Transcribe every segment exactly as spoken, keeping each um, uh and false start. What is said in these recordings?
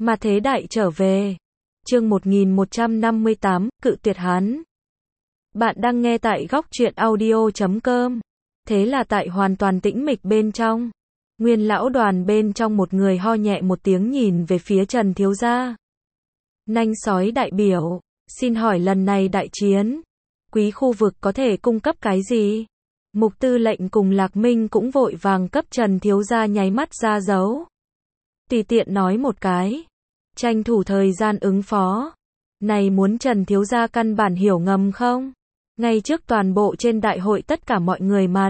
Mà thế đại trở về. Chương một nghìn một trăm năm mươi tám, cự tuyệt hắn. Bạn đang nghe tại góc truyện audio chấm com. Thế là tại hoàn toàn tĩnh mịch bên trong. Nguyên lão đoàn bên trong một người ho nhẹ một tiếng nhìn về phía Trần thiếu gia. Nanh sói đại biểu, xin hỏi lần này đại chiến, quý khu vực có thể cung cấp cái gì? Mục tư lệnh cùng Lạc Minh cũng vội vàng cấp Trần thiếu gia nháy mắt ra dấu. Tùy tiện nói một cái, tranh thủ thời gian ứng phó. Này muốn Trần thiếu gia căn bản hiểu ngầm không? Ngay trước toàn bộ trên đại hội tất cả mọi người mặt.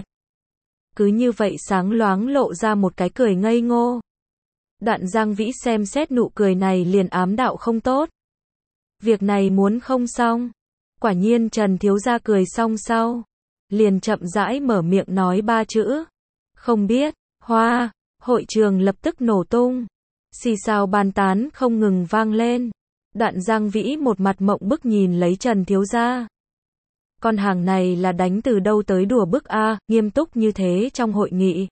Cứ như vậy sáng loáng lộ ra một cái cười ngây ngô. Đoạn Giang Vĩ xem xét nụ cười này liền ám đạo không tốt. Việc này muốn không xong. Quả nhiên Trần thiếu gia cười xong sau. Liền chậm rãi mở miệng nói ba chữ. Không biết, hoa, hội trường lập tức nổ tung. Xì xào bàn tán không ngừng vang lên. Đoạn Giang Vĩ một mặt mộng bức nhìn lấy Trần thiếu gia. Con hàng này là đánh từ đâu tới đùa bức a, nghiêm túc như thế trong hội nghị.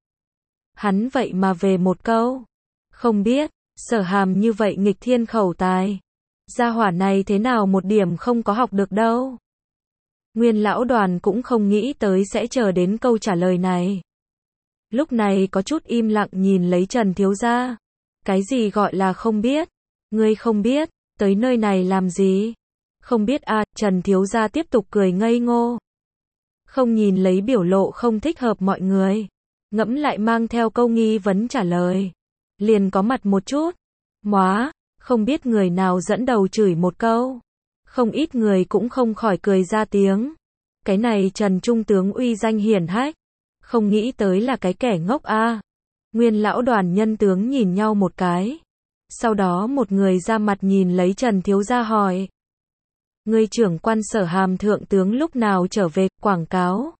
Hắn vậy mà về một câu. Không biết, Sở Hàm như vậy nghịch thiên khẩu tài. Gia hỏa này thế nào một điểm không có học được đâu. Nguyên lão đoàn cũng không nghĩ tới sẽ chờ đến câu trả lời này. Lúc này có chút im lặng nhìn lấy Trần thiếu gia. Cái gì gọi là không biết? Ngươi không biết, tới nơi này làm gì? Không biết a, à, Trần thiếu gia tiếp tục cười ngây ngô. Không nhìn lấy biểu lộ không thích hợp mọi người. Ngẫm lại mang theo câu nghi vấn trả lời. Liền có mặt một chút. Móa, không biết người nào dẫn đầu chửi một câu. Không ít người cũng không khỏi cười ra tiếng. Cái này Trần Trung tướng uy danh hiển hách. Không nghĩ tới là cái kẻ ngốc a. À. Nguyên lão đoàn nhân tướng nhìn nhau một cái. Sau đó một người ra mặt nhìn lấy Trần thiếu gia hỏi. Người trưởng quan Sở Hàm thượng tướng lúc nào trở về, quảng cáo.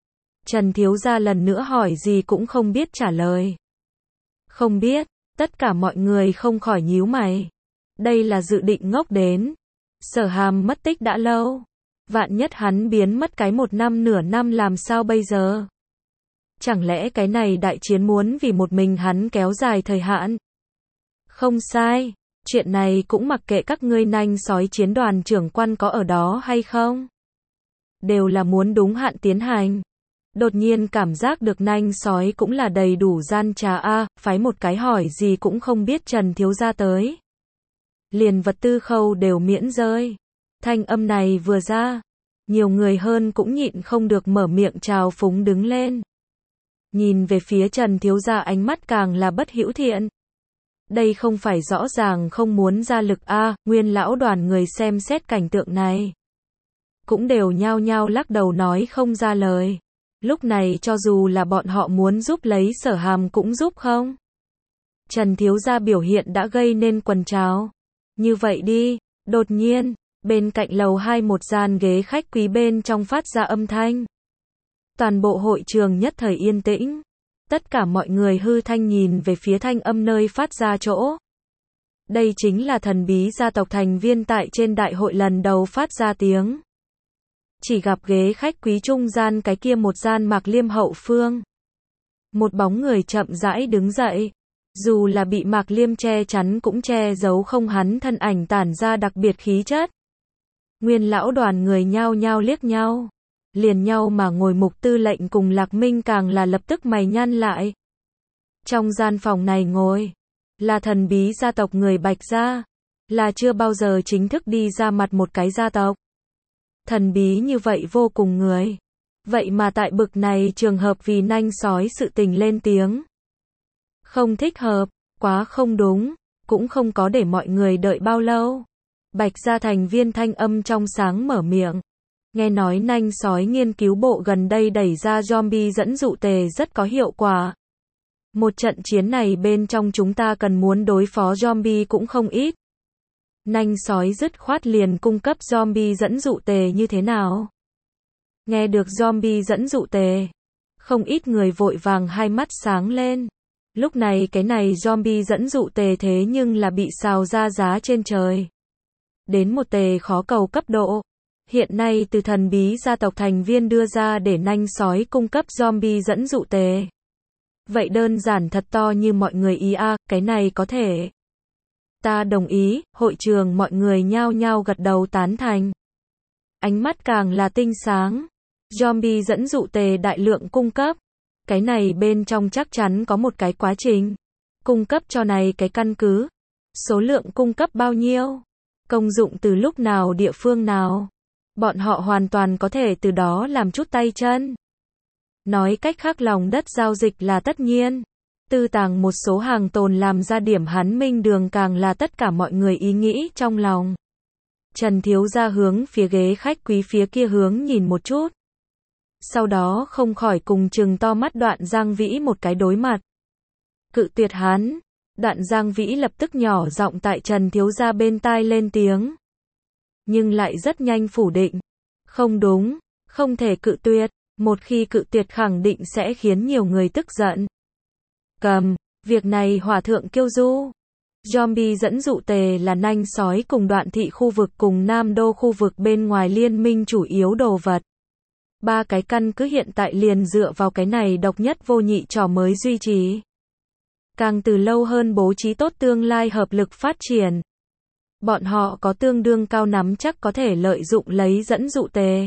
Trần thiếu gia lần nữa hỏi gì cũng không biết trả lời. Không biết, tất cả mọi người không khỏi nhíu mày. Đây là dự định ngốc đến. Sở Hàm mất tích đã lâu. Vạn nhất hắn biến mất cái một năm nửa năm làm sao bây giờ? Chẳng lẽ cái này đại chiến muốn vì một mình hắn kéo dài thời hạn? Không sai. Chuyện này cũng mặc kệ các ngươi nanh sói chiến đoàn trưởng quan có ở đó hay không. Đều là muốn đúng hạn tiến hành. Đột nhiên cảm giác được nanh sói cũng là đầy đủ gian trá a, à, phái một cái hỏi gì cũng không biết Trần thiếu gia tới. Liền vật tư khâu đều miễn rơi. Thanh âm này vừa ra, nhiều người hơn cũng nhịn không được mở miệng trào phúng đứng lên. Nhìn về phía Trần thiếu gia ánh mắt càng là bất hữu thiện. Đây không phải rõ ràng không muốn ra lực a, à, nguyên lão đoàn người xem xét cảnh tượng này. Cũng đều nhao nhao lắc đầu nói không ra lời. Lúc này cho dù là bọn họ muốn giúp lấy Sở Hàm cũng giúp không. Trần thiếu gia biểu hiện đã gây nên quần trào. Như vậy đi, đột nhiên, bên cạnh lầu hai một gian ghế khách quý bên trong phát ra âm thanh. Toàn bộ hội trường nhất thời yên tĩnh. Tất cả mọi người hư thanh nhìn về phía thanh âm nơi phát ra chỗ. Đây chính là thần bí gia tộc thành viên tại trên đại hội lần đầu phát ra tiếng. Chỉ gặp ghế khách quý trung gian cái kia một gian Mạc Liêm hậu phương. Một bóng người chậm rãi đứng dậy. Dù là bị Mạc Liêm che chắn cũng che giấu không hắn thân ảnh tản ra đặc biệt khí chất. Nguyên lão đoàn người nhao nhao liếc nhau. Liền nhau mà ngồi mục tư lệnh cùng Lạc Minh càng là lập tức mày nhăn lại. Trong gian phòng này ngồi, là thần bí gia tộc người Bạch gia, là chưa bao giờ chính thức đi ra mặt một cái gia tộc. Thần bí như vậy vô cùng người. Vậy mà tại bực này trường hợp vì nanh sói sự tình lên tiếng. Không thích hợp, quá không đúng, cũng không có để mọi người đợi bao lâu. Bạch gia thành viên thanh âm trong sáng mở miệng. Nghe nói nanh sói nghiên cứu bộ gần đây đẩy ra zombie dẫn dụ tề rất có hiệu quả. Một trận chiến này bên trong chúng ta cần muốn đối phó zombie cũng không ít. Nanh sói dứt khoát liền cung cấp zombie dẫn dụ tề như thế nào? Nghe được zombie dẫn dụ tề, không ít người vội vàng hai mắt sáng lên. Lúc này cái này zombie dẫn dụ tề thế nhưng là bị xào ra giá trên trời. Đến một tề khó cầu cấp độ. Hiện nay từ thần bí gia tộc thành viên đưa ra để nanh sói cung cấp zombie dẫn dụ tề. Vậy đơn giản thật to như mọi người ý a, à, cái này có thể. Ta đồng ý, hội trường mọi người nhao nhao gật đầu tán thành. Ánh mắt càng là tinh sáng. Zombie dẫn dụ tề đại lượng cung cấp. Cái này bên trong chắc chắn có một cái quá trình. Cung cấp cho này cái căn cứ. Số lượng cung cấp bao nhiêu? Công dụng từ lúc nào địa phương nào? Bọn họ hoàn toàn có thể từ đó làm chút tay chân. Nói cách khác lòng đất giao dịch là tất nhiên. Tư tàng một số hàng tồn làm ra điểm hắn minh đường càng là tất cả mọi người ý nghĩ trong lòng. Trần thiếu gia hướng phía ghế khách quý phía kia hướng nhìn một chút. Sau đó không khỏi cùng trừng to mắt Đoạn Giang Vĩ một cái đối mặt. Cự tuyệt hắn. Đoạn Giang Vĩ lập tức nhỏ giọng tại Trần thiếu gia bên tai lên tiếng. Nhưng lại rất nhanh phủ định. Không đúng, không thể cự tuyệt. Một khi cự tuyệt khẳng định sẽ khiến nhiều người tức giận. Cầm, việc này hòa thượng kiêu du. Zombie dẫn dụ tề là nanh sói cùng Đoạn thị khu vực cùng Nam Đô khu vực bên ngoài liên minh chủ yếu đồ vật. Ba cái căn cứ hiện tại liền dựa vào cái này độc nhất vô nhị trò mới duy trì. Càng từ lâu hơn bố trí tốt tương lai hợp lực phát triển. Bọn họ có tương đương cao nắm chắc có thể lợi dụng lấy dẫn dụ tề.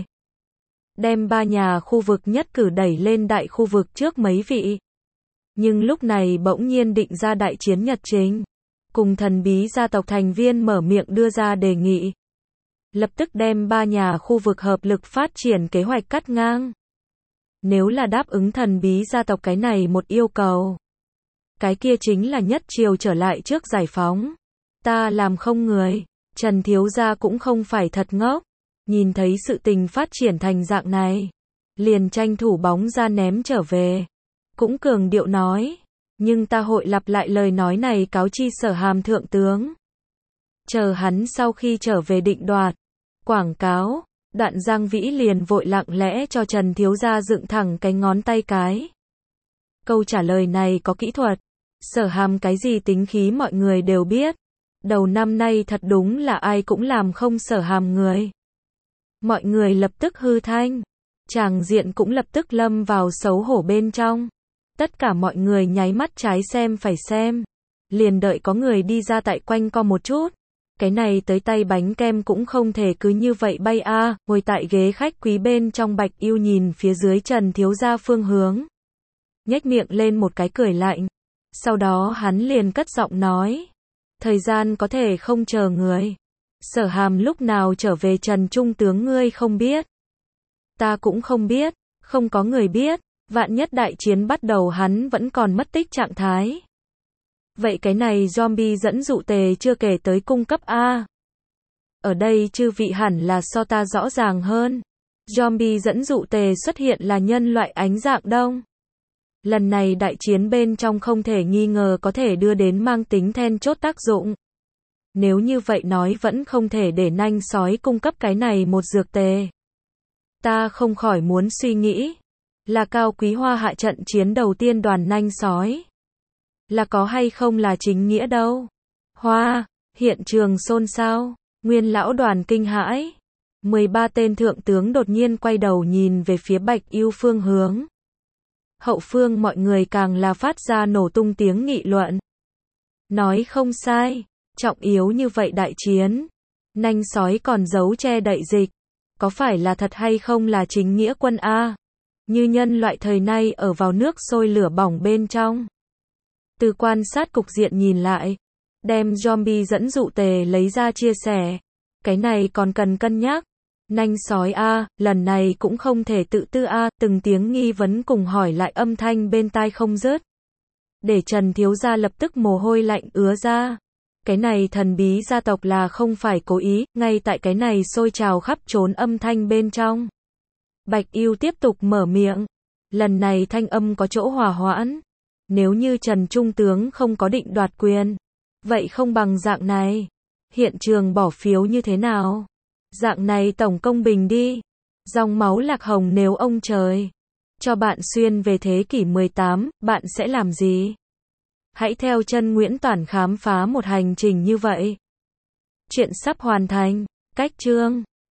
Đem ba nhà khu vực nhất cử đẩy lên đại khu vực trước mấy vị. Nhưng lúc này bỗng nhiên định ra đại chiến Nhật Chính. Cùng thần bí gia tộc thành viên mở miệng đưa ra đề nghị. Lập tức đem ba nhà khu vực hợp lực phát triển kế hoạch cắt ngang. Nếu là đáp ứng thần bí gia tộc cái này một yêu cầu. Cái kia chính là nhất triều trở lại trước giải phóng. Ta làm không người. Trần thiếu gia cũng không phải thật ngốc. Nhìn thấy sự tình phát triển thành dạng này. Liền tranh thủ bóng ra ném trở về. Cũng cường điệu nói. Nhưng ta hội lặp lại lời nói này cáo chi Sở Hàm thượng tướng. Chờ hắn sau khi trở về định đoạt. Quảng cáo. Đoạn Giang Vĩ liền vội lặng lẽ cho Trần thiếu gia dựng thẳng cái ngón tay cái. Câu trả lời này có kỹ thuật. Sở Hàm cái gì tính khí mọi người đều biết. Đầu năm nay thật đúng là ai cũng làm không Sở Hàm người. Mọi người lập tức hư thanh. Tràng diện cũng lập tức lâm vào xấu hổ bên trong. Tất cả mọi người nháy mắt trái xem phải xem. Liền đợi có người đi ra tại quanh co một chút. Cái này tới tay bánh kem cũng không thể cứ như vậy bay a. À, ngồi tại ghế khách quý bên trong Bạch Yêu nhìn phía dưới Trần thiếu gia phương hướng. Nhếch miệng lên một cái cười lạnh. Sau đó hắn liền cất giọng nói. Thời gian có thể không chờ người. Sở Hàm lúc nào trở về Trần trung tướng ngươi không biết. Ta cũng không biết. Không có người biết. Vạn nhất đại chiến bắt đầu hắn vẫn còn mất tích trạng thái. Vậy cái này zombie dẫn dụ tề chưa kể tới cung cấp A. Ở đây chư vị hẳn là so ta rõ ràng hơn. Zombie dẫn dụ tề xuất hiện là nhân loại ánh dạng đông. Lần này đại chiến bên trong không thể nghi ngờ có thể đưa đến mang tính then chốt tác dụng. Nếu như vậy nói vẫn không thể để nanh sói cung cấp cái này một dược tề. Ta không khỏi muốn suy nghĩ. Là Cao Quý Hoa hạ trận chiến đầu tiên đoàn nanh sói. Là có hay không là chính nghĩa đâu. Hoa, hiện trường xôn xao. Nguyên lão đoàn kinh hãi. mười ba tên thượng tướng đột nhiên quay đầu nhìn về phía Bạch Yêu phương hướng. Hậu phương mọi người càng là phát ra nổ tung tiếng nghị luận. Nói không sai. Trọng yếu như vậy đại chiến. Nanh sói còn giấu che đậy dịch. Có phải là thật hay không là chính nghĩa quân A? Như nhân loại thời nay ở vào nước sôi lửa bỏng bên trong. Từ quan sát cục diện nhìn lại. Đem zombie dẫn dụ tề lấy ra chia sẻ. Cái này còn cần cân nhắc. Nanh sói A, lần này cũng không thể tự tư A, từng tiếng nghi vấn cùng hỏi lại âm thanh bên tai không dứt. Để Trần thiếu gia lập tức mồ hôi lạnh ứa ra. Cái này thần bí gia tộc là không phải cố ý, ngay tại cái này sôi trào khắp trốn âm thanh bên trong. Bạch Yêu tiếp tục mở miệng. Lần này thanh âm có chỗ hòa hoãn. Nếu như Trần Trung tướng không có định đoạt quyền. Vậy không bằng dạng này. Hiện trường bỏ phiếu như thế nào? Dạng này tổng công bình đi. Dòng máu lạc hồng nếu ông trời. Cho bạn xuyên về thế kỷ mười tám, bạn sẽ làm gì? Hãy theo chân Nguyễn Toản khám phá một hành trình như vậy. Chuyện sắp hoàn thành. Cách chương